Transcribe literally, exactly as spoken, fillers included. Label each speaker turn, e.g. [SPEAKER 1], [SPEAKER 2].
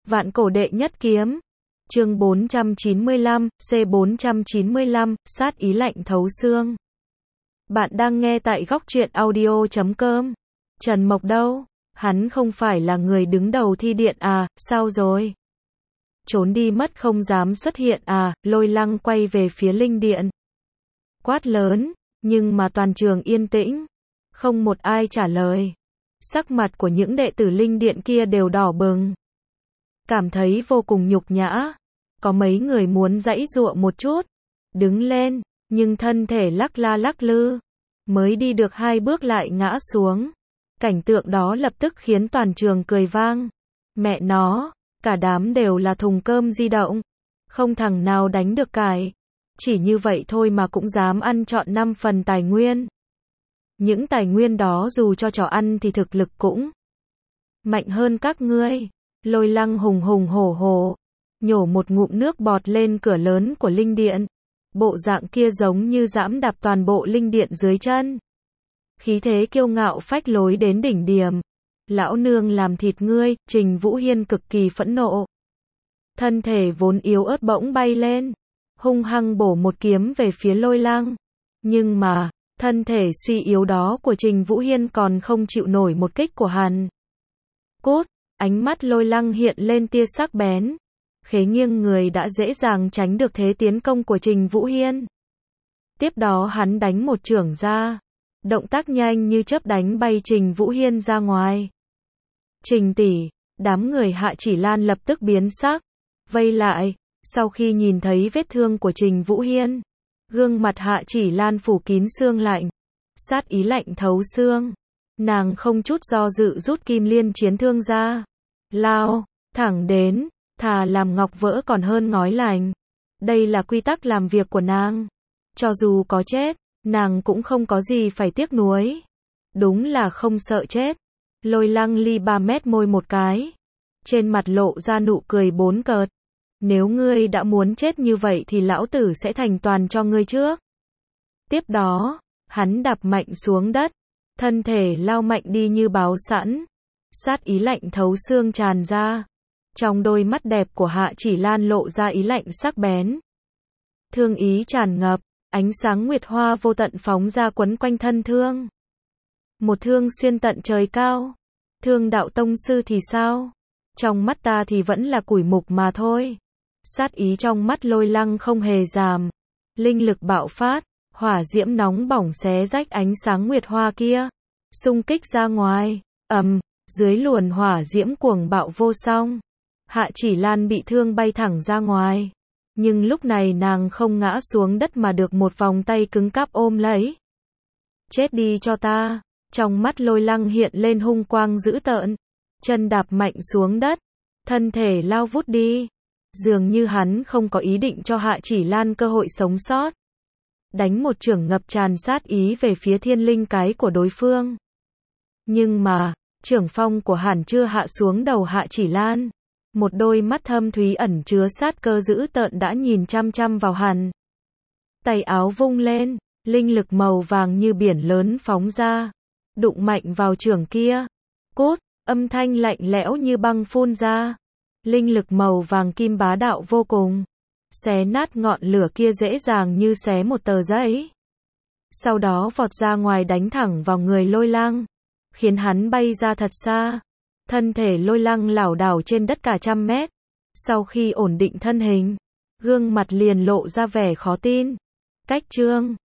[SPEAKER 1] Vạn cổ đệ nhất kiếm. Chương bốn trăm chín mươi lăm, C bốn trăm chín mươi lăm, sát ý lạnh thấu xương. Bạn đang nghe tại góc truyện audio chấm com. Trần Mộc đâu? Hắn không phải là người đứng đầu thi điện à, sao rồi? Trốn đi mất không dám xuất hiện à, Lôi Lăng quay về phía linh điện. Quát lớn, nhưng mà toàn trường yên tĩnh. Không một ai trả lời. Sắc mặt của những đệ tử linh điện kia đều đỏ bừng. Cảm thấy vô cùng nhục nhã. Có mấy người muốn giãy giụa một chút. Đứng lên, nhưng thân thể lắc la lắc lư. Mới đi được hai bước lại ngã xuống. Cảnh tượng đó lập tức khiến toàn trường cười vang. Mẹ nó, cả đám đều là thùng cơm di động. Không thằng nào đánh được cải. Chỉ như vậy thôi mà cũng dám ăn trọn năm phần tài nguyên. Những tài nguyên đó dù cho chó ăn thì thực lực cũng mạnh hơn các ngươi. Lôi Lăng hùng hùng hổ hổ, nhổ một ngụm nước bọt lên cửa lớn của linh điện. Bộ dạng kia giống như giẫm đạp toàn bộ linh điện dưới chân. Khí thế kiêu ngạo phách lối đến đỉnh điểm. Lão nương làm thịt ngươi, Trình Vũ Hiên cực kỳ phẫn nộ. Thân thể vốn yếu ớt bỗng bay lên, hung hăng bổ một kiếm về phía Lôi Lăng. Nhưng mà, thân thể suy yếu đó của Trình Vũ Hiên còn không chịu nổi một kích của hắn. Cút, ánh mắt Lôi Lăng hiện lên tia sắc bén. Khế nghiêng người đã dễ dàng tránh được thế tiến công của Trình Vũ Hiên. Tiếp đó hắn đánh một chưởng ra. Động tác nhanh như chớp đánh bay Trình Vũ Hiên ra ngoài. Trình tỷ, đám người Hạ Chỉ Lan lập tức biến sắc. Vây lại, sau khi nhìn thấy vết thương của Trình Vũ Hiên. Gương mặt Hạ Chỉ Lan phủ kín xương lạnh. Sát ý lạnh thấu xương. Nàng không chút do dự rút kim liên chiến thương ra. Lao, thẳng đến, thà làm ngọc vỡ còn hơn ngói lành. Đây là quy tắc làm việc của nàng. Cho dù có chết, nàng cũng không có gì phải tiếc nuối. Đúng là không sợ chết. Lôi Lăng ly ba mét môi một cái. Trên mặt lộ ra nụ cười bốn cợt. Nếu ngươi đã muốn chết như vậy thì lão tử sẽ thành toàn cho ngươi trước. Tiếp đó, hắn đạp mạnh xuống đất. Thân thể lao mạnh đi như báo sẵn. Sát ý lạnh thấu xương tràn ra. Trong đôi mắt đẹp của Hạ Chỉ Lan lộ ra ý lạnh sắc bén. Thương ý tràn ngập, ánh sáng nguyệt hoa vô tận phóng ra quấn quanh thân thương. Một thương xuyên tận trời cao. Thương đạo tông sư thì sao? Trong mắt ta thì vẫn là củi mục mà thôi. Sát ý trong mắt Lôi Lăng không hề giảm. Linh lực bạo phát, hỏa diễm nóng bỏng xé rách ánh sáng nguyệt hoa kia. Xung kích ra ngoài, ầm, dưới luồn hỏa diễm cuồng bạo vô song. Hạ Chỉ Lan bị thương bay thẳng ra ngoài. Nhưng lúc này nàng không ngã xuống đất mà được một vòng tay cứng cáp ôm lấy. Chết đi cho ta. Trong mắt Lôi Lăng hiện lên hung quang dữ tợn. Chân đạp mạnh xuống đất. Thân thể lao vút đi. Dường như hắn không có ý định cho Hạ Chỉ Lan cơ hội sống sót. Đánh một chưởng ngập tràn sát ý về phía thiên linh cái của đối phương. Nhưng mà, chưởng phong của hắn chưa hạ xuống đầu Hạ Chỉ Lan. Một đôi mắt thâm thúy ẩn chứa sát cơ dữ tợn đã nhìn chăm chăm vào hắn. Tay áo vung lên, linh lực màu vàng như biển lớn phóng ra. Đụng mạnh vào chưởng kia. Cốt, âm thanh lạnh lẽo như băng phun ra. Linh lực màu vàng kim bá đạo vô cùng. Xé nát ngọn lửa kia dễ dàng như xé một tờ giấy. Sau đó vọt ra ngoài đánh thẳng vào người Lôi Lăng. Khiến hắn bay ra thật xa. Thân thể Lôi Lăng lảo đảo trên đất cả trăm mét. Sau khi ổn định thân hình, gương mặt liền lộ ra vẻ khó tin. Cách trương,